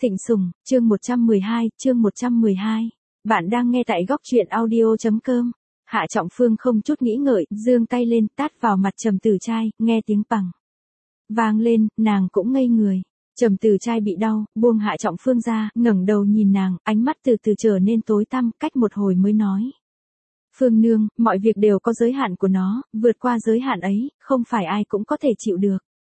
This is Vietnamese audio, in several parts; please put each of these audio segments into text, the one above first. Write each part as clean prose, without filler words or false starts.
Thịnh Sùng, chương 112. Bạn đang nghe tại góc truyện audio.com. Hạ Trọng Phương không chút nghĩ ngợi, giương tay lên, tát vào mặt Trầm Tử Trai, nghe tiếng pằng vang lên, nàng cũng ngây người. Trầm Tử Trai bị đau, buông Hạ Trọng Phương ra, ngẩng đầu nhìn nàng, ánh mắt từ từ trở nên tối tăm, cách một hồi mới nói. Phương nương, mọi việc đều có giới hạn của nó, vượt qua giới hạn ấy, không phải ai cũng có thể chịu được.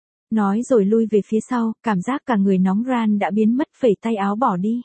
Nói rồi lui về phía sau, cảm giác cả người nóng ran đã biến mất, phẩy tay áo bỏ đi.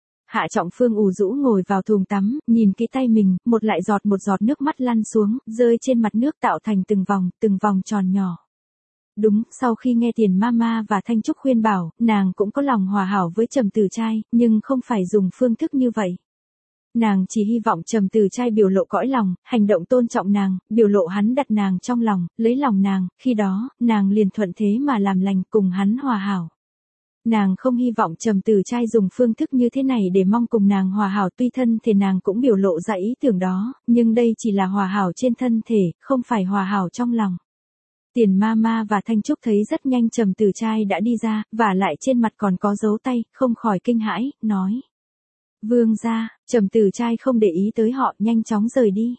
Hạ Trọng Phương ủ rũ ngồi vào thùng tắm, nhìn kỹ tay mình, một giọt nước mắt lăn xuống, rơi trên mặt nước tạo thành từng vòng tròn nhỏ. Đúng, sau khi nghe Tiền Mama và Thanh Trúc khuyên bảo, nàng cũng có lòng hòa hảo với Trầm Tử Trai, nhưng không phải dùng phương thức như vậy. Nàng chỉ hy vọng Trầm Tử Trai biểu lộ cõi lòng, hành động tôn trọng nàng, biểu lộ hắn đặt nàng trong lòng, lấy lòng nàng, khi đó, nàng liền thuận thế mà làm lành cùng hắn hòa hảo. Nàng không hy vọng Trầm Tử Trai dùng phương thức như thế này để mong cùng nàng hòa hảo, tuy thân thể nàng cũng biểu lộ ra ý tưởng đó, nhưng đây chỉ là hòa hảo trên thân thể, không phải hòa hảo trong lòng. Tiền Mama và Thanh Trúc thấy rất nhanh Trầm Tử Trai đã đi ra, và lại trên mặt còn có dấu tay, không khỏi kinh hãi, nói. Vương gia, Trầm Tử Trai không để ý tới họ, nhanh chóng rời đi.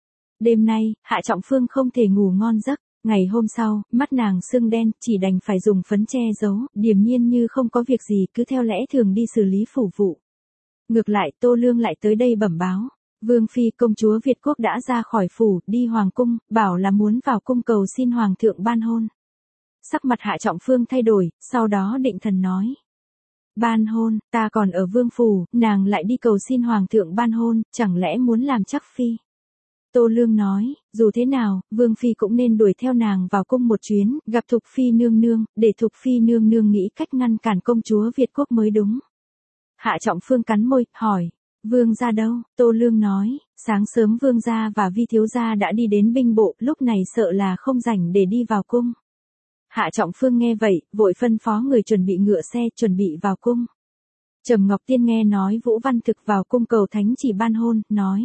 Đêm nay, Hạ Trọng Phương không thể ngủ ngon giấc. Ngày hôm sau, mắt nàng sưng đen, chỉ đành phải dùng phấn che giấu, điềm nhiên như không có việc gì, cứ theo lẽ thường đi xử lý phủ vụ. Ngược lại, Tô Lương lại tới đây bẩm báo. Vương phi công chúa Việt Quốc đã ra khỏi phủ, đi hoàng cung, bảo là muốn vào cung cầu xin hoàng thượng ban hôn. Sắc mặt Hạ Trọng Phương thay đổi, sau đó định thần nói. Ban hôn, ta còn ở vương phủ, nàng lại đi cầu xin hoàng thượng ban hôn, chẳng lẽ muốn làm chắc phi? Tô Lương nói, dù thế nào, Vương Phi cũng nên đuổi theo nàng vào cung một chuyến, gặp Thục Phi nương nương, để Thục Phi nương nương nghĩ cách ngăn cản công chúa Việt Quốc mới đúng. Hạ Trọng Phương cắn môi, hỏi, Vương gia đâu? Tô Lương nói, sáng sớm Vương gia và Vi thiếu gia đã đi đến binh bộ, lúc này sợ là không rảnh để đi vào cung. Hạ Trọng Phương nghe vậy, vội phân phó người chuẩn bị ngựa xe, chuẩn bị vào cung. Trầm Ngọc Tiên nghe nói Vũ Văn Thực vào cung cầu thánh chỉ ban hôn, nói.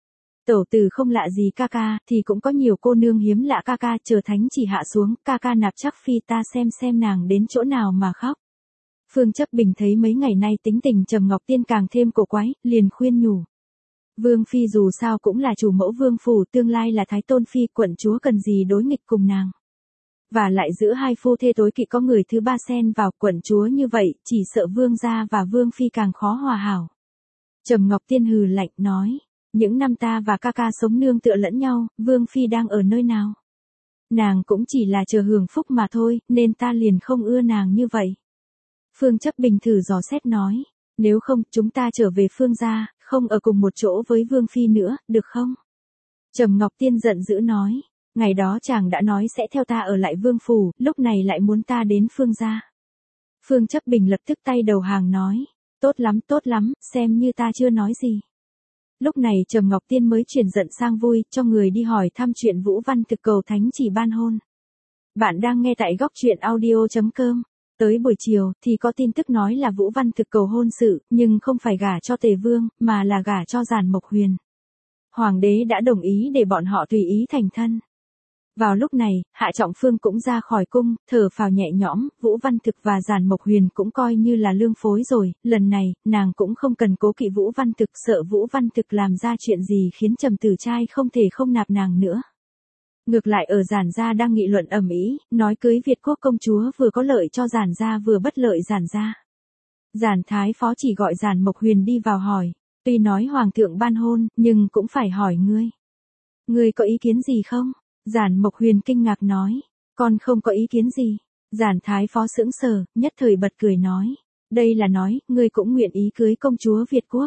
Tẩu tử không lạ gì ca ca, thì cũng có nhiều cô nương hiếm lạ ca ca, chờ thánh chỉ hạ xuống, ca ca nạp chắc phi ta xem nàng đến chỗ nào mà khóc. Phương Chấp Bình thấy mấy ngày nay tính tình Trầm Ngọc Tiên càng thêm cổ quái, liền khuyên nhủ. Vương phi dù sao cũng là chủ mẫu vương phủ, tương lai là thái tôn phi, quận chúa cần gì đối nghịch cùng nàng. Và lại giữa hai phu thê tối kỵ có người thứ ba xen vào, quận chúa như vậy, chỉ sợ vương gia và vương phi càng khó hòa hảo. Trầm Ngọc Tiên hừ lạnh nói. Những năm ta và ca ca sống nương tựa lẫn nhau, Vương Phi đang ở nơi nào? Nàng cũng chỉ là chờ hưởng phúc mà thôi, nên ta liền không ưa nàng như vậy. Phương Chấp Bình thử dò xét nói, nếu không, chúng ta trở về Phương gia, không ở cùng một chỗ với Vương Phi nữa, được không? Trầm Ngọc Tiên giận dữ nói, ngày đó chàng đã nói sẽ theo ta ở lại Vương Phủ, lúc này lại muốn ta đến Phương gia. Phương Chấp Bình lập tức tay đầu hàng nói, tốt lắm, xem như ta chưa nói gì. Lúc này Trầm Ngọc Tiên mới chuyển giận sang vui, cho người đi hỏi thăm chuyện Vũ Văn Thực cầu thánh chỉ ban hôn. Bạn đang nghe tại góc truyện audio.com. Tới buổi chiều, thì có tin tức nói là Vũ Văn Thực cầu hôn sự, nhưng không phải gả cho Tề Vương, mà là gả cho Giản Mộc Huyền. Hoàng đế đã đồng ý để bọn họ tùy ý thành thân. Vào lúc này, Hạ Trọng Phương cũng ra khỏi cung, thở phào nhẹ nhõm, Vũ Văn Thực và Giản Mộc Huyền cũng coi như là lương phối rồi, lần này, nàng cũng không cần cố kỵ Vũ Văn Thực, sợ Vũ Văn Thực làm ra chuyện gì khiến Trầm Tử Trai không thể không nạp nàng nữa. Ngược lại ở Giản gia đang nghị luận ầm ĩ, nói cưới Việt Quốc công chúa vừa có lợi cho Giản gia vừa bất lợi Giản gia. Giản Thái Phó chỉ gọi Giản Mộc Huyền đi vào hỏi, tuy nói Hoàng thượng ban hôn, nhưng cũng phải hỏi ngươi. Ngươi có ý kiến gì không? Giản Mộc Huyền kinh ngạc nói, con không có ý kiến gì. Giản Thái Phó sững sờ, nhất thời bật cười nói, đây là nói, ngươi cũng nguyện ý cưới công chúa Việt Quốc.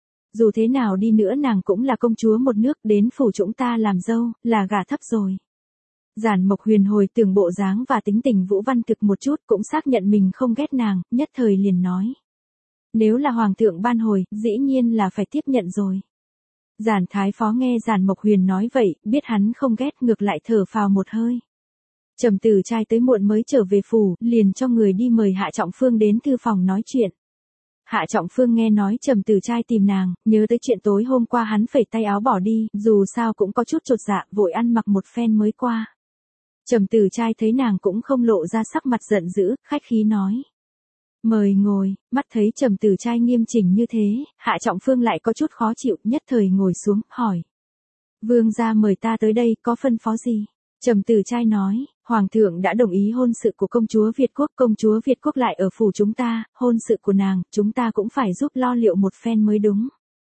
Dù thế nào đi nữa nàng cũng là công chúa một nước, đến phủ chúng ta làm dâu, là gả thấp rồi. Giản Mộc Huyền hồi tưởng bộ dáng và tính tình Vũ Văn Thực một chút, cũng xác nhận mình không ghét nàng, nhất thời liền nói. Nếu là Hoàng thượng ban hồi, dĩ nhiên là phải tiếp nhận rồi. Giản Thái Phó nghe Giản Mộc Huyền nói vậy, biết hắn không ghét, ngược lại thở phào một hơi. Trầm Tử Trai tới muộn mới trở về phủ, liền cho người đi mời Hạ Trọng Phương đến thư phòng nói chuyện. Hạ Trọng Phương nghe nói Trầm Tử Trai tìm nàng, nhớ tới chuyện tối hôm qua hắn phẩy tay áo bỏ đi, dù sao cũng có chút chột dạ, vội ăn mặc một phen mới qua. Trầm Tử Trai thấy nàng cũng không lộ ra sắc mặt giận dữ, khách khí nói. Mời ngồi, mắt thấy Trầm Tử Trai nghiêm chỉnh như thế, Hạ Trọng Phương lại có chút khó chịu, nhất thời ngồi xuống, hỏi. Vương gia mời ta tới đây, có phân phó gì? Trầm Tử Trai nói, Hoàng thượng đã đồng ý hôn sự của công chúa Việt Quốc, công chúa Việt Quốc lại ở phủ chúng ta, hôn sự của nàng, chúng ta cũng phải giúp lo liệu một phen mới đúng.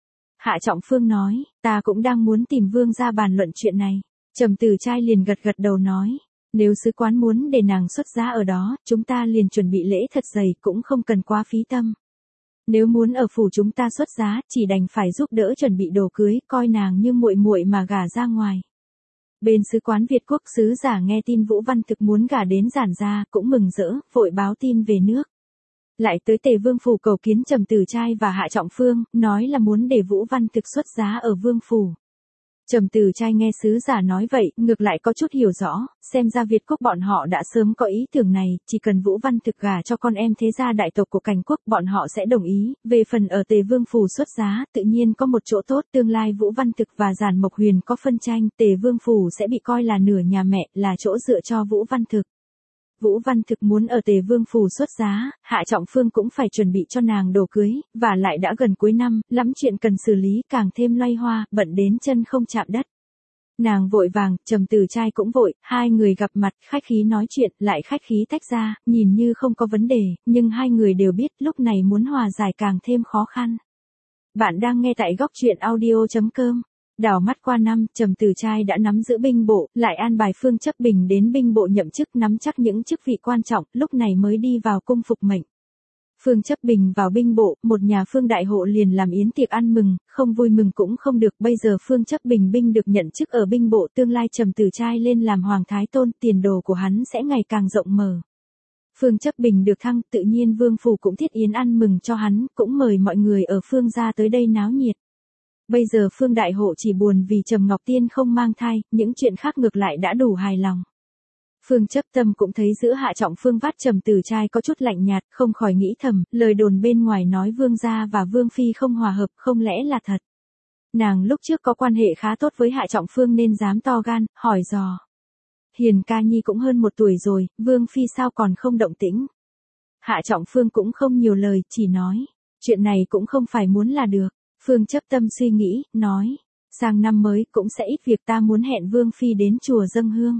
Hạ Trọng Phương nói, ta cũng đang muốn tìm vương gia bàn luận chuyện này. Trầm Tử Trai liền gật gật đầu nói, nếu sứ quán muốn để nàng xuất giá ở đó, chúng ta liền chuẩn bị lễ thật dày, cũng không cần quá phí tâm. Nếu muốn ở phủ chúng ta xuất giá, chỉ đành phải giúp đỡ chuẩn bị đồ cưới, coi nàng như muội muội mà gả ra ngoài. Bên sứ quán Việt Quốc, sứ giả nghe tin Vũ Văn Thực muốn gả đến Giản gia, cũng mừng rỡ, vội báo tin về nước. Lại tới Tề Vương phủ cầu kiến Trầm Tử Trai và Hạ Trọng Phương, nói là muốn để Vũ Văn Thực xuất giá ở vương phủ. Trầm Tử Trai nghe sứ giả nói vậy, ngược lại có chút hiểu rõ, xem ra Việt Quốc bọn họ đã sớm có ý tưởng này, chỉ cần Vũ Văn Thực gả cho con em thế gia đại tộc của Cảnh Quốc, bọn họ sẽ đồng ý. Về phần ở Tề Vương phủ xuất giá, tự nhiên có một chỗ tốt, tương lai Vũ Văn Thực và Giản Mộc Huyền có phân tranh, Tề Vương phủ sẽ bị coi là nửa nhà mẹ, là chỗ dựa cho Vũ Văn Thực. Vũ Văn Thực muốn ở Tề Vương phủ xuất giá, Hạ Trọng Phương cũng phải chuẩn bị cho nàng đồ cưới, và lại đã gần cuối năm, lắm chuyện cần xử lý, càng thêm loay hoa, bận đến chân không chạm đất. Nàng vội vàng, Trầm Tử Trai cũng vội, hai người gặp mặt, khách khí nói chuyện, lại khách khí tách ra, nhìn như không có vấn đề, nhưng hai người đều biết lúc này muốn hòa giải càng thêm khó khăn. Bạn đang nghe tại góc truyện audio.com. Đảo mắt qua năm, Trầm Tử Trai đã nắm giữ binh bộ, lại an bài Phương Chấp Bình đến binh bộ nhậm chức, nắm chắc những chức vị quan trọng, lúc này mới đi vào cung phục mệnh. Phương Chấp Bình vào binh bộ, một nhà Phương đại hộ liền làm yến tiệc ăn mừng, không vui mừng cũng không được, bây giờ Phương Chấp Bình binh được nhận chức ở binh bộ, tương lai Trầm Tử Trai lên làm hoàng thái tôn, tiền đồ của hắn sẽ ngày càng rộng mở. Phương Chấp Bình được thăng, tự nhiên vương phủ cũng thiết yến ăn mừng cho hắn, cũng mời mọi người ở Phương gia tới đây náo nhiệt. Bây giờ Phương đại hộ chỉ buồn vì Trầm Ngọc Tiên không mang thai, những chuyện khác ngược lại đã đủ hài lòng. Phương Chấp Tâm cũng thấy giữa Hạ Trọng Phương vắt Trầm Tử Trai có chút lạnh nhạt, không khỏi nghĩ thầm, lời đồn bên ngoài nói vương gia và vương phi không hòa hợp, không lẽ là thật. Nàng lúc trước có quan hệ khá tốt với Hạ Trọng Phương nên dám to gan, hỏi dò. Hiền ca nhi cũng hơn 1 tuổi rồi, vương phi sao còn không động tĩnh. Hạ Trọng Phương cũng không nhiều lời, chỉ nói, chuyện này cũng không phải muốn là được. Phương Chấp Tâm suy nghĩ, nói, sang năm mới cũng sẽ ít việc, ta muốn hẹn vương phi đến chùa dâng hương.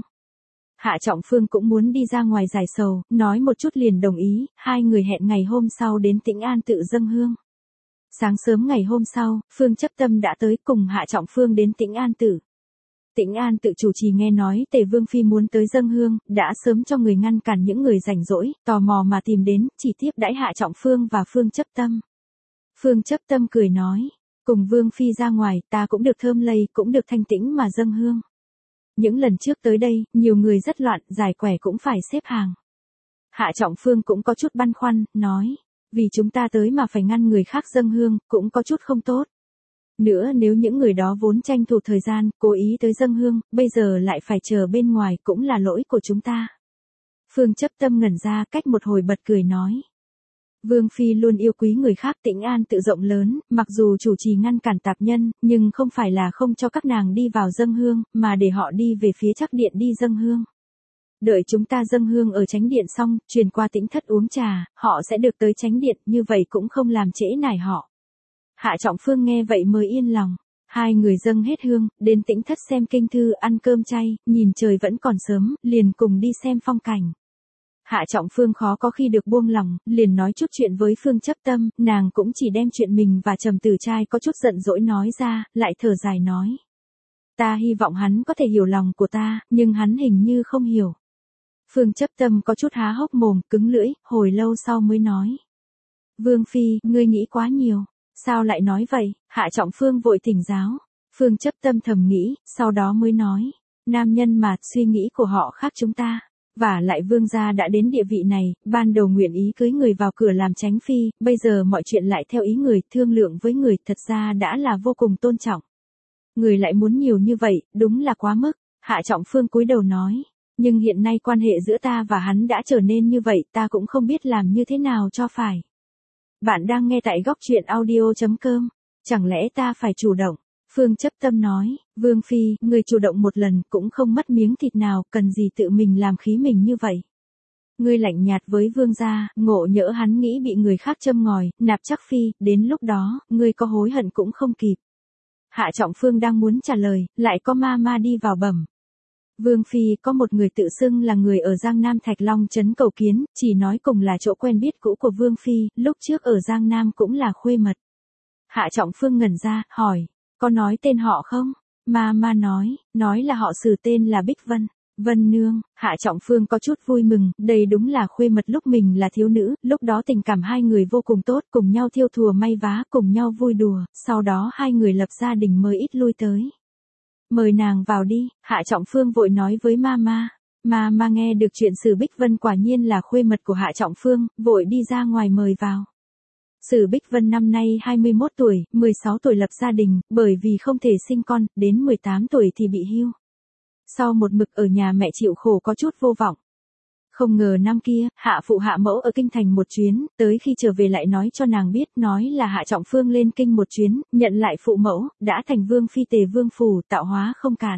Hạ Trọng Phương cũng muốn đi ra ngoài giải sầu, nói một chút liền đồng ý, hai người hẹn ngày hôm sau đến Tĩnh An tự dâng hương. Sáng sớm ngày hôm sau, Phương Chấp Tâm đã tới cùng Hạ Trọng Phương đến Tĩnh An tự. Tĩnh An tự chủ trì nghe nói Tề Vương phi muốn tới dâng hương, đã sớm cho người ngăn cản những người rảnh rỗi, tò mò mà tìm đến, chỉ tiếp đãi Hạ Trọng Phương và Phương Chấp Tâm. Phương Chấp Tâm cười nói, cùng Vương phi ra ngoài, ta cũng được thơm lây, cũng được thanh tĩnh mà dâng hương. Những lần trước tới đây, nhiều người rất loạn, giải quẻ cũng phải xếp hàng. Hạ Trọng Phương cũng có chút băn khoăn, nói, vì chúng ta tới mà phải ngăn người khác dâng hương, cũng có chút không tốt. Nữa nếu những người đó vốn tranh thủ thời gian, cố ý tới dâng hương, bây giờ lại phải chờ bên ngoài cũng là lỗi của chúng ta. Phương Chấp Tâm ngẩn ra, cách một hồi bật cười nói. Vương phi luôn yêu quý người khác, Tĩnh An tự rộng lớn, mặc dù chủ trì ngăn cản tạp nhân, nhưng không phải là không cho các nàng đi vào dâng hương, mà để họ đi về phía Trắc điện đi dâng hương. Đợi chúng ta dâng hương ở Chánh điện xong, truyền qua Tĩnh thất uống trà, họ sẽ được tới Chánh điện, như vậy cũng không làm trễ nải họ. Hạ Trọng Phương nghe vậy mới yên lòng. Hai người dâng hết hương, đến Tĩnh thất xem kinh thư, ăn cơm chay, nhìn trời vẫn còn sớm, liền cùng đi xem phong cảnh. Hạ Trọng Phương khó có khi được buông lòng, liền nói chút chuyện với Phương Chấp Tâm, nàng cũng chỉ đem chuyện mình và Trầm Tử Trai có chút giận dỗi nói ra, lại thở dài nói. Ta hy vọng hắn có thể hiểu lòng của ta, nhưng hắn hình như không hiểu. Phương Chấp Tâm có chút há hốc mồm, cứng lưỡi, hồi lâu sau mới nói. Vương phi, ngươi nghĩ quá nhiều. Sao lại nói vậy? Hạ Trọng Phương vội thỉnh giáo. Phương Chấp Tâm thầm nghĩ, sau đó mới nói. Nam nhân mà, suy nghĩ của họ khác chúng ta. Và lại vương gia đã đến địa vị này, ban đầu nguyện ý cưới người vào cửa làm chánh phi, bây giờ mọi chuyện lại theo ý người, thương lượng với người, thật ra đã là vô cùng tôn trọng. Người lại muốn nhiều như vậy, đúng là quá mức. Hạ Trọng Phương cúi đầu nói, nhưng hiện nay quan hệ giữa ta và hắn đã trở nên như vậy, ta cũng không biết làm như thế nào cho phải. Bạn đang nghe tại góc truyện audio.com, chẳng lẽ ta phải chủ động? Phương Chấp Tâm nói, Vương phi, người chủ động một lần cũng không mất miếng thịt nào, cần gì tự mình làm khí mình như vậy. Ngươi lạnh nhạt với vương gia, ngộ nhỡ hắn nghĩ bị người khác châm ngòi, nạp chắc phi, đến lúc đó, ngươi có hối hận cũng không kịp. Hạ Trọng Phương đang muốn trả lời, lại có ma ma đi vào bẩm. Vương phi có một người tự xưng là người ở Giang Nam Thạch Long trấn cầu kiến, chỉ nói cùng là chỗ quen biết cũ của Vương phi, lúc trước ở Giang Nam cũng là khuê mật. Hạ Trọng Phương ngẩn ra, hỏi, có nói tên họ không? Ma ma nói là họ Sử tên là Bích Vân. Vân nương, Hạ Trọng Phương có chút vui mừng, đây đúng là khuê mật lúc mình là thiếu nữ, lúc đó tình cảm hai người vô cùng tốt, cùng nhau thiêu thùa may vá, cùng nhau vui đùa, sau đó hai người lập gia đình mới ít lui tới. Mời nàng vào đi, Hạ Trọng Phương vội nói với Mama. Mama nghe được chuyện Sử Bích Vân quả nhiên là khuê mật của Hạ Trọng Phương, vội đi ra ngoài mời vào. Sử Bích Vân năm nay 21 tuổi, 16 tuổi lập gia đình, bởi vì không thể sinh con, đến 18 tuổi thì bị hưu. Sau một mực ở nhà mẹ chịu khổ có chút vô vọng. Không ngờ năm kia, hạ phụ hạ mẫu ở kinh thành một chuyến, tới khi trở về lại nói cho nàng biết, nói là Hạ Trọng Phương lên kinh một chuyến, nhận lại phụ mẫu, đã thành vương phi Tề Vương phủ, tạo hóa không cản.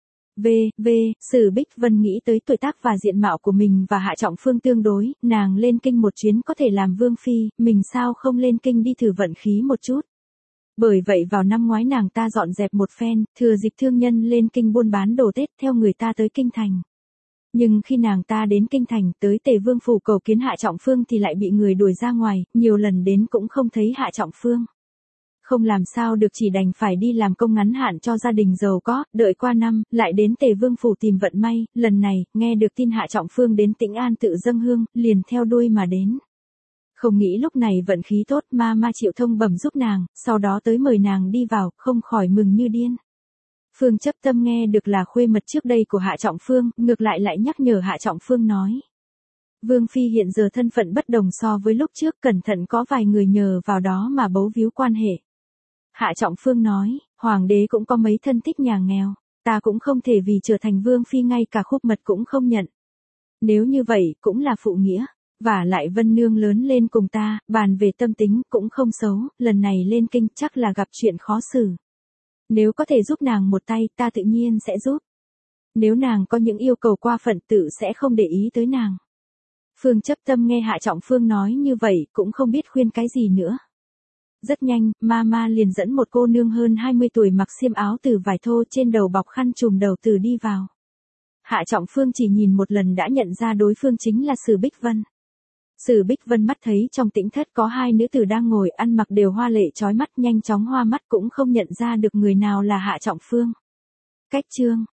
Sử Bích Vân nghĩ tới tuổi tác và diện mạo của mình và Hạ Trọng Phương tương đối, nàng lên kinh một chuyến có thể làm vương phi, mình sao không lên kinh đi thử vận khí một chút. Bởi vậy vào năm ngoái nàng ta dọn dẹp một phen, thừa dịp thương nhân lên kinh buôn bán đồ Tết theo người ta tới kinh thành. Nhưng khi nàng ta đến kinh thành tới Tề Vương phủ cầu kiến Hạ Trọng Phương thì lại bị người đuổi ra ngoài, nhiều lần đến cũng không thấy Hạ Trọng Phương. Không làm sao được chỉ đành phải đi làm công ngắn hạn cho gia đình giàu có, đợi qua năm, lại đến Tề Vương phủ tìm vận may, lần này, nghe được tin Hạ Trọng Phương đến Tĩnh An tự dâng hương, liền theo đuôi mà đến. Không nghĩ lúc này vận khí tốt ma chịu thông bẩm giúp nàng, sau đó tới mời nàng đi vào, không khỏi mừng như điên. Phương Chấp Tâm nghe được là khuê mật trước đây của Hạ Trọng Phương, ngược lại nhắc nhở Hạ Trọng Phương nói. Vương Phi hiện giờ thân phận bất đồng so với lúc trước, cẩn thận có vài người nhờ vào đó mà bấu víu quan hệ. Hạ Trọng Phương nói, Hoàng đế cũng có mấy thân thích nhà nghèo, ta cũng không thể vì trở thành Vương Phi ngay cả khúc mật cũng không nhận. Nếu như vậy, cũng là phụ nghĩa. Và lại Vân Nương lớn lên cùng ta, bàn về tâm tính cũng không xấu, lần này lên kinh chắc là gặp chuyện khó xử. Nếu có thể giúp nàng một tay ta tự nhiên sẽ giúp. Nếu nàng có những yêu cầu qua phận tự sẽ không để ý tới nàng. Phương Chấp Tâm nghe Hạ Trọng Phương nói như vậy cũng không biết khuyên cái gì nữa. Rất nhanh, Mama liền dẫn một cô nương hơn 20 tuổi mặc xiêm áo từ vải thô trên đầu bọc khăn trùm đầu từ đi vào. Hạ Trọng Phương chỉ nhìn một lần đã nhận ra đối phương chính là Sử Bích Vân. Sử Bích Vân mắt thấy trong tĩnh thất có hai nữ tử đang ngồi ăn mặc đều hoa lệ chói mắt, nhanh chóng hoa mắt cũng không nhận ra được người nào là Hạ Trọng Phương. Cách chương